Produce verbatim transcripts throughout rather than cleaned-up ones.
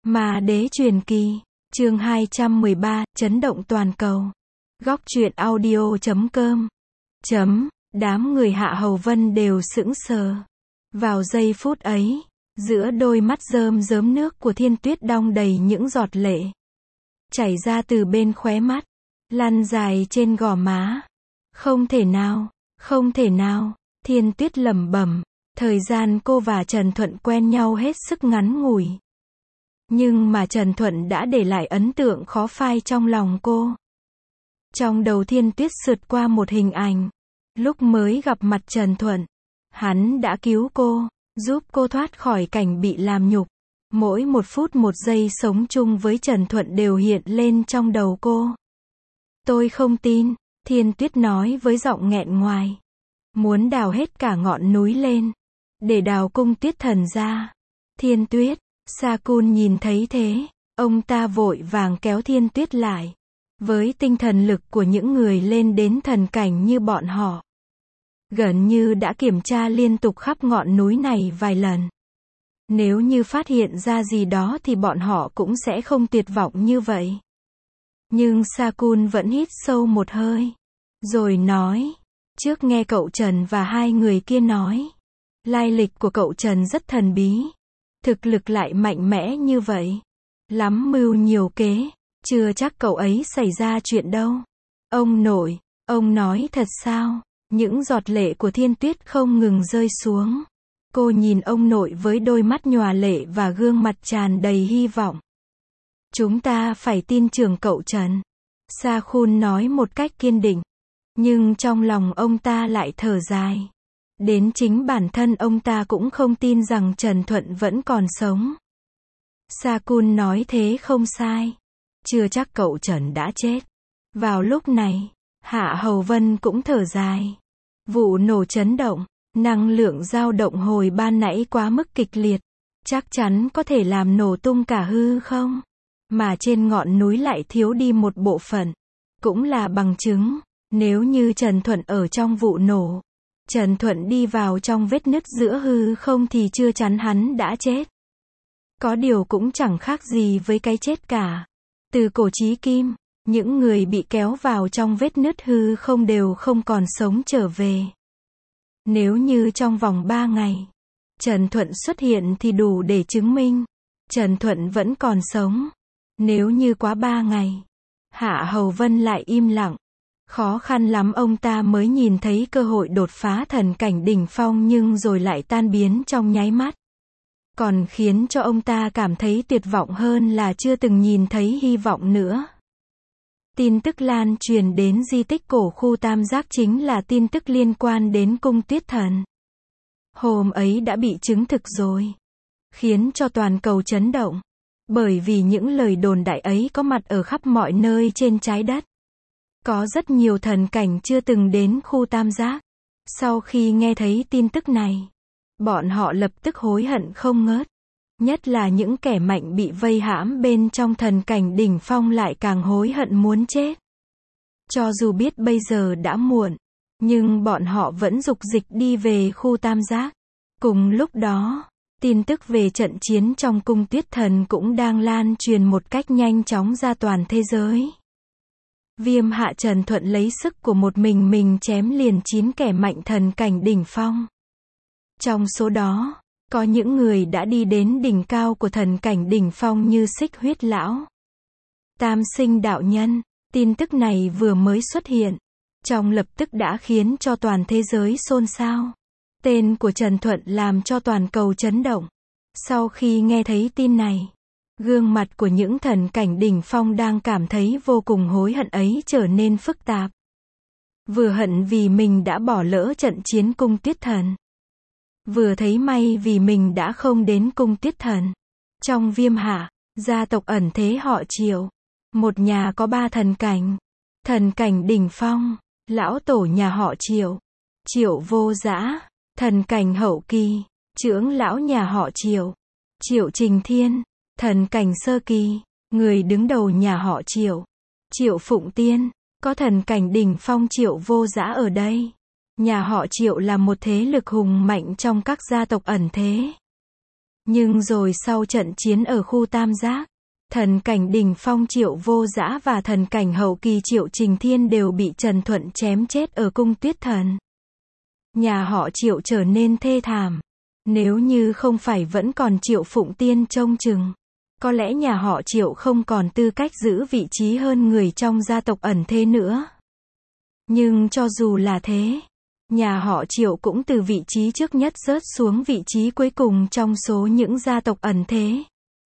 Ma đế truyền kỳ, chương hai trăm mười ba, chấn động toàn cầu. Góc truyện audio chấm com. Chấm, đám người Hạ Hầu Vân đều sững sờ. Vào giây phút ấy, giữa đôi mắt rơm rớm nước của Thiên Tuyết đong đầy những giọt lệ. Chảy ra từ bên khóe mắt, lăn dài trên gò má. Không thể nào, không thể nào, Thiên Tuyết lẩm bẩm, thời gian cô và Trần Thuận quen nhau hết sức ngắn ngủi. Nhưng mà Trần Thuận đã để lại ấn tượng khó phai trong lòng cô. Trong đầu Thiên Tuyết sượt qua một hình ảnh. Lúc mới gặp mặt Trần Thuận, hắn đã cứu cô, giúp cô thoát khỏi cảnh bị làm nhục. Mỗi một phút một giây sống chung với Trần Thuận đều hiện lên trong đầu cô. Tôi không tin, Thiên Tuyết nói với giọng nghẹn ngoài. Muốn đào hết cả ngọn núi lên, để đào cung Tuyết Thần ra. Thiên Tuyết, Sa Cun nhìn thấy thế, ông ta vội vàng kéo Thiên Tuyết lại. Với tinh thần lực của những người lên đến thần cảnh như bọn họ, gần như đã kiểm tra liên tục khắp ngọn núi này vài lần. Nếu như phát hiện ra gì đó thì bọn họ cũng sẽ không tuyệt vọng như vậy. Nhưng Sa Cun vẫn hít sâu một hơi, rồi nói, trước nghe cậu Trần và hai người kia nói, lai lịch của cậu Trần rất thần bí, thực lực lại mạnh mẽ như vậy, lắm mưu nhiều kế, chưa chắc cậu ấy xảy ra chuyện đâu. Ông nội, ông nói thật sao? Những giọt lệ của Thiên Tuyết không ngừng rơi xuống. Cô nhìn ông nội với đôi mắt nhòa lệ và gương mặt tràn đầy hy vọng. Chúng ta phải tin tưởng cậu Trần. Sa Cun nói một cách kiên định. Nhưng trong lòng ông ta lại thở dài. Đến chính bản thân ông ta cũng không tin rằng Trần Thuận vẫn còn sống. Sa Cun nói thế không sai. Chưa chắc cậu Trần đã chết. Vào lúc này, Hạ Hầu Vân cũng thở dài. Vụ nổ chấn động, năng lượng dao động hồi ban nãy quá mức kịch liệt. Chắc chắn có thể làm nổ tung cả hư không? Mà trên ngọn núi lại thiếu đi một bộ phận. Cũng là bằng chứng, nếu như Trần Thuận ở trong vụ nổ, Trần Thuận đi vào trong vết nứt giữa hư không thì chưa chắn hắn đã chết. Có điều cũng chẳng khác gì với cái chết cả. Từ cổ chí kim, những người bị kéo vào trong vết nứt hư không đều không còn sống trở về. Nếu như trong vòng ba ngày, Trần Thuận xuất hiện thì đủ để chứng minh Trần Thuận vẫn còn sống. Nếu như quá ba ngày, Hạ Hầu Vân lại im lặng. Khó khăn lắm ông ta mới nhìn thấy cơ hội đột phá thần cảnh đỉnh phong nhưng rồi lại tan biến trong nháy mắt. Còn khiến cho ông ta cảm thấy tuyệt vọng hơn là chưa từng nhìn thấy hy vọng nữa. Tin tức lan truyền đến di tích cổ khu Tam Giác chính là tin tức liên quan đến cung Tuyết Thần. Hôm ấy đã bị chứng thực rồi. Khiến cho toàn cầu chấn động. Bởi vì những lời đồn đại ấy có mặt ở khắp mọi nơi trên trái đất. Có rất nhiều thần cảnh chưa từng đến khu Tam Giác. Sau khi nghe thấy tin tức này, bọn họ lập tức hối hận không ngớt. Nhất là những kẻ mạnh bị vây hãm bên trong thần cảnh đỉnh phong lại càng hối hận muốn chết. Cho dù biết bây giờ đã muộn, nhưng bọn họ vẫn dục dịch đi về khu Tam Giác. Cùng lúc đó, tin tức về trận chiến trong cung Tuyết Thần cũng đang lan truyền một cách nhanh chóng ra toàn thế giới. Viêm Hạ Trần Thuận lấy sức của một mình mình chém liền chín kẻ mạnh thần cảnh đỉnh phong. Trong số đó, có những người đã đi đến đỉnh cao của thần cảnh đỉnh phong như Xích Huyết Lão, Tam Sinh Đạo Nhân. Tin tức này vừa mới xuất hiện, trong lập tức đã khiến cho toàn thế giới xôn xao. Tên của Trần Thuận làm cho toàn cầu chấn động. Sau khi nghe thấy tin này, gương mặt của những thần cảnh đỉnh phong đang cảm thấy vô cùng hối hận ấy trở nên phức tạp. Vừa hận vì mình đã bỏ lỡ trận chiến cung Tuyết Thần. Vừa thấy may vì mình đã không đến cung Tuyết Thần. Trong Viêm Hạ, gia tộc ẩn thế họ Triệu. Một nhà có ba thần cảnh. Thần cảnh đỉnh phong, lão tổ nhà họ Triệu. Triệu Vô Dã, thần cảnh hậu kỳ. Trưởng lão nhà họ Triệu. Triệu Trình Thiên, thần cảnh sơ kỳ. Người đứng đầu nhà họ Triệu. Triệu Phụng Tiên, có thần cảnh đỉnh phong Triệu Vô Dã ở đây. Nhà họ Triệu là một thế lực hùng mạnh trong các gia tộc ẩn thế. Nhưng rồi sau trận chiến ở khu Tam Giác, thần cảnh đỉnh phong Triệu Vô Dã và thần cảnh hậu kỳ Triệu Trình Thiên đều bị Trần Thuận chém chết ở cung Tuyết Thần. Nhà họ Triệu trở nên thê thảm. Nếu như không phải vẫn còn Triệu Phụng Tiên trông chừng, có lẽ nhà họ Triệu không còn tư cách giữ vị trí hơn người trong gia tộc ẩn thế nữa. Nhưng cho dù là thế, nhà họ Triệu cũng từ vị trí trước nhất rớt xuống vị trí cuối cùng trong số những gia tộc ẩn thế.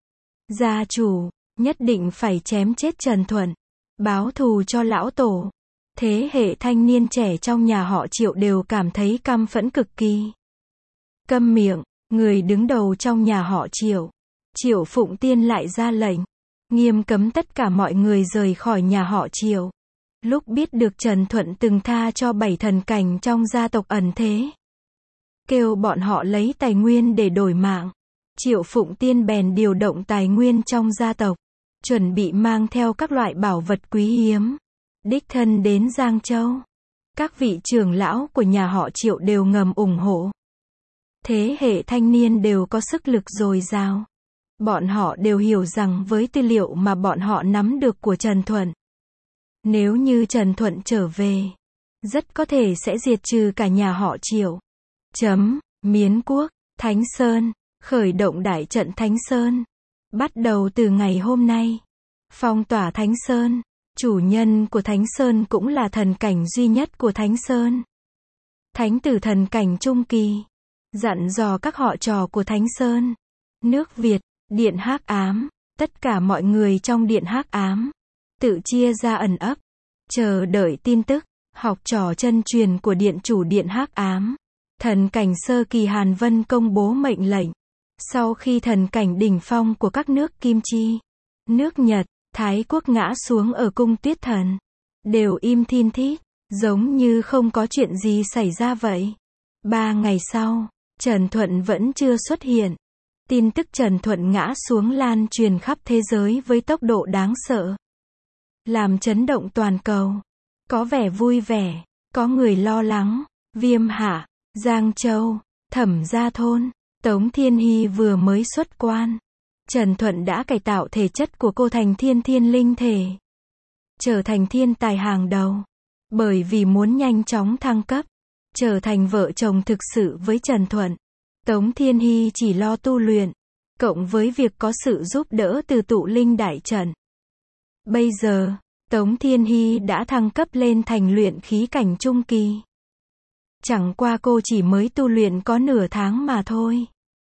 Gia chủ, nhất định phải chém chết Trần Thuận, báo thù cho lão tổ. Thế hệ thanh niên trẻ trong nhà họ Triệu đều cảm thấy căm phẫn cực kỳ. Câm miệng, người đứng đầu trong nhà họ Triệu, Triệu Phụng Tiên lại ra lệnh, nghiêm cấm tất cả mọi người rời khỏi nhà họ Triệu. Lúc biết được Trần Thuận từng tha cho bảy thần cảnh trong gia tộc ẩn thế, kêu bọn họ lấy tài nguyên để đổi mạng, Triệu Phụng Tiên bèn điều động tài nguyên trong gia tộc, chuẩn bị mang theo các loại bảo vật quý hiếm, đích thân đến Giang Châu. Các vị trưởng lão của nhà họ Triệu đều ngầm ủng hộ. Thế hệ thanh niên đều có sức lực dồi dào. Bọn họ đều hiểu rằng với tư liệu mà bọn họ nắm được của Trần Thuận, nếu như Trần Thuận trở về, rất có thể sẽ diệt trừ cả nhà họ Triệu. Chấm, Miến Quốc, Thánh Sơn, khởi động đại trận Thánh Sơn. Bắt đầu từ ngày hôm nay, phong tỏa Thánh Sơn, chủ nhân của Thánh Sơn cũng là thần cảnh duy nhất của Thánh Sơn. Thánh tử thần cảnh trung kỳ, dặn dò các họ trò của Thánh Sơn, nước Việt, Điện Hắc Ám, tất cả mọi người trong Điện Hắc Ám, tự chia ra ẩn ấp, chờ đợi tin tức, học trò chân truyền của Điện chủ Điện Hắc Ám. Thần cảnh sơ kỳ Hàn Vân công bố mệnh lệnh. Sau khi thần cảnh đỉnh phong của các nước Kim Chi, nước Nhật, Thái Quốc ngã xuống ở cung Tuyết Thần, đều im thin thít, giống như không có chuyện gì xảy ra vậy. Ba ngày sau, Trần Thuận vẫn chưa xuất hiện. Tin tức Trần Thuận ngã xuống lan truyền khắp thế giới với tốc độ đáng sợ, làm chấn động toàn cầu. Có vẻ vui vẻ, có người lo lắng. Viêm Hạ, Giang Châu, Thẩm Gia Thôn, Tống Thiên Hy vừa mới xuất quan. Trần Thuận đã cải tạo thể chất của cô thành thiên thiên linh thể, trở thành thiên tài hàng đầu. Bởi vì muốn nhanh chóng thăng cấp, trở thành vợ chồng thực sự với Trần Thuận, Tống Thiên Hy chỉ lo tu luyện, cộng với việc có sự giúp đỡ từ tụ linh đại trận. Bây giờ, Tống Thiên Hy đã thăng cấp lên thành luyện khí cảnh trung kỳ. Chẳng qua cô chỉ mới tu luyện có nửa tháng mà thôi.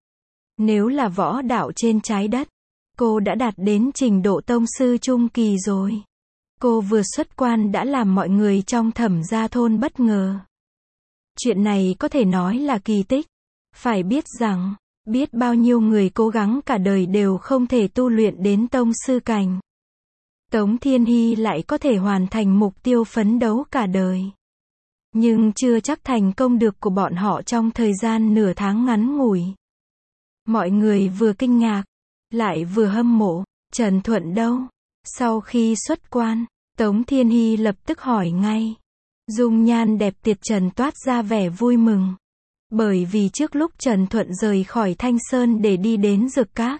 Nếu là võ đạo trên trái đất, cô đã đạt đến trình độ tông sư trung kỳ rồi. Cô vừa xuất quan đã làm mọi người trong Thẩm Gia Thôn bất ngờ. Chuyện này có thể nói là kỳ tích. Phải biết rằng, biết bao nhiêu người cố gắng cả đời đều không thể tu luyện đến tông sư cảnh. Tống Thiên Hy lại có thể hoàn thành mục tiêu phấn đấu cả đời. Nhưng chưa chắc thành công được của bọn họ trong thời gian nửa tháng ngắn ngủi. Mọi người vừa kinh ngạc, lại vừa hâm mộ. Trần Thuận đâu? Sau khi xuất quan, Tống Thiên Hy lập tức hỏi ngay. Dung nhan đẹp tuyệt trần toát ra vẻ vui mừng. Bởi vì trước lúc Trần Thuận rời khỏi Thanh Sơn để đi đến Dược Các,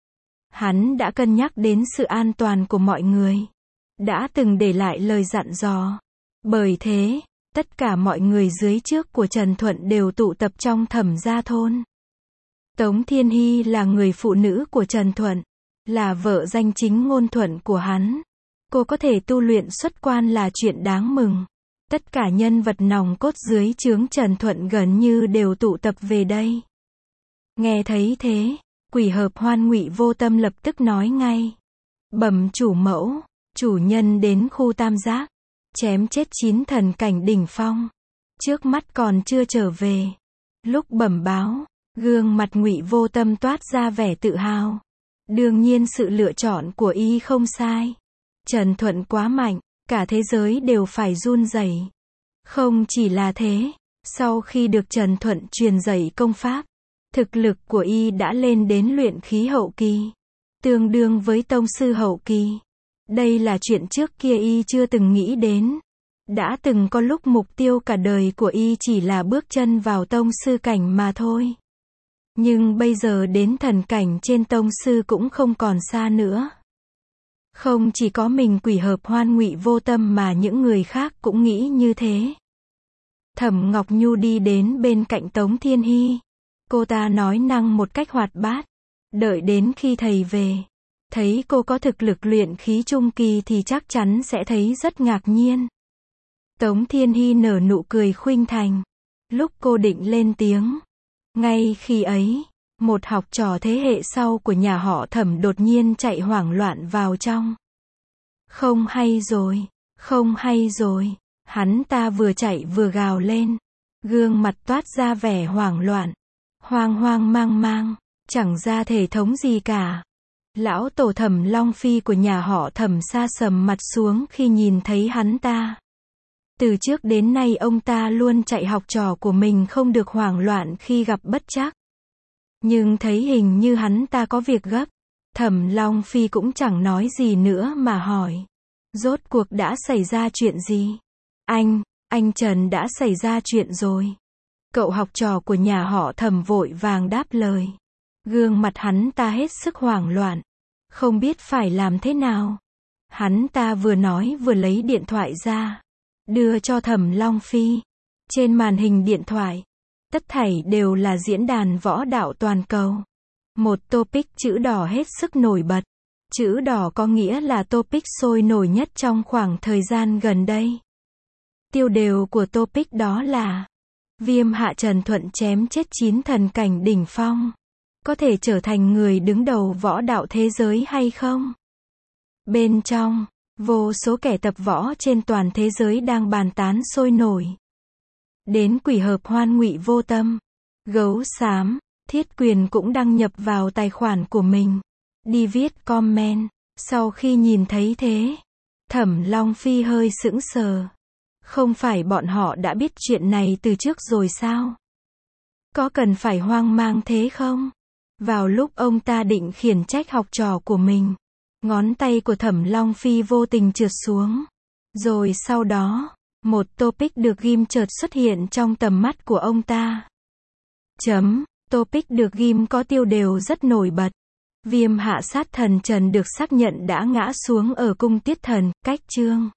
hắn đã cân nhắc đến sự an toàn của mọi người, đã từng để lại lời dặn dò. Bởi thế, tất cả mọi người dưới trướng của Trần Thuận đều tụ tập trong Thẩm Gia Thôn. Tống Thiên Hy là người phụ nữ của Trần Thuận, là vợ danh chính ngôn thuận của hắn. Cô có thể tu luyện xuất quan là chuyện đáng mừng. Tất cả nhân vật nòng cốt dưới trướng Trần Thuận gần như đều tụ tập về đây. Nghe thấy thế, Quỷ Hợp Hoan Ngụy Vô Tâm lập tức nói ngay. Bẩm chủ mẫu, chủ nhân đến khu Tam Giác, chém chết chín thần cảnh đỉnh phong. Trước mắt còn chưa trở về. Lúc bẩm báo, gương mặt Ngụy Vô Tâm toát ra vẻ tự hào. Đương nhiên sự lựa chọn của y không sai. Trần Thuận quá mạnh, cả thế giới đều phải run rẩy. Không chỉ là thế, sau khi được Trần Thuận truyền dạy công pháp, thực lực của y đã lên đến luyện khí hậu kỳ, tương đương với tông sư hậu kỳ. Đây là chuyện trước kia y chưa từng nghĩ đến. Đã từng có lúc mục tiêu cả đời của y chỉ là bước chân vào tông sư cảnh mà thôi. Nhưng bây giờ đến thần cảnh trên tông sư cũng không còn xa nữa. Không chỉ có mình Quỷ Hợp Hoan Ngụy Vô Tâm mà những người khác cũng nghĩ như thế. Thẩm Ngọc Nhu đi đến bên cạnh Tống Thiên Hy. Cô ta nói năng một cách hoạt bát. Đợi đến khi thầy về, thấy cô có thực lực luyện khí trung kỳ thì chắc chắn sẽ thấy rất ngạc nhiên. Tống Thiên Hy nở nụ cười khuynh thành. Lúc cô định lên tiếng, ngay khi ấy, một học trò thế hệ sau của nhà họ Thẩm đột nhiên chạy hoảng loạn vào trong. Không hay rồi, không hay rồi, hắn ta vừa chạy vừa gào lên, gương mặt toát ra vẻ hoảng loạn, hoang hoang mang mang, chẳng ra thể thống gì cả. Lão tổ Thẩm Long Phi của nhà họ Thẩm sa sầm mặt xuống khi nhìn thấy hắn ta. Từ trước đến nay ông ta luôn chạy học trò của mình không được hoảng loạn khi gặp bất trắc. Nhưng thấy hình như hắn ta có việc gấp, Thẩm Long Phi cũng chẳng nói gì nữa mà hỏi. Rốt cuộc đã xảy ra chuyện gì? Anh, anh Trần đã xảy ra chuyện rồi. Cậu học trò của nhà họ Thẩm vội vàng đáp lời. Gương mặt hắn ta hết sức hoảng loạn, không biết phải làm thế nào. Hắn ta vừa nói vừa lấy điện thoại ra, đưa cho Thẩm Long Phi. Trên màn hình điện thoại, tất thảy đều là diễn đàn võ đạo toàn cầu. Một topic chữ đỏ hết sức nổi bật. Chữ đỏ có nghĩa là topic sôi nổi nhất trong khoảng thời gian gần đây. Tiêu đề của topic đó là Viêm Hạ Trần Thuận chém chết chín thần cảnh đỉnh phong. Có thể trở thành người đứng đầu võ đạo thế giới hay không? Bên trong, vô số kẻ tập võ trên toàn thế giới đang bàn tán sôi nổi. Đến Quỷ Hợp Hoan Ngụy Vô Tâm, Gấu Xám, Thiết Quyền cũng đăng nhập vào tài khoản của mình, đi viết comment. Sau khi nhìn thấy thế, Thẩm Long Phi hơi sững sờ. Không phải bọn họ đã biết chuyện này từ trước rồi sao? Có cần phải hoang mang thế không? Vào lúc ông ta định khiển trách học trò của mình, ngón tay của Thẩm Long Phi vô tình trượt xuống. Rồi sau đó, một topic được ghim chợt xuất hiện trong tầm mắt của ông ta. Chấm, topic được ghim có tiêu đề rất nổi bật. Viêm Hạ Sát Thần Trần được xác nhận đã ngã xuống ở cung Tiết Thần, cách chương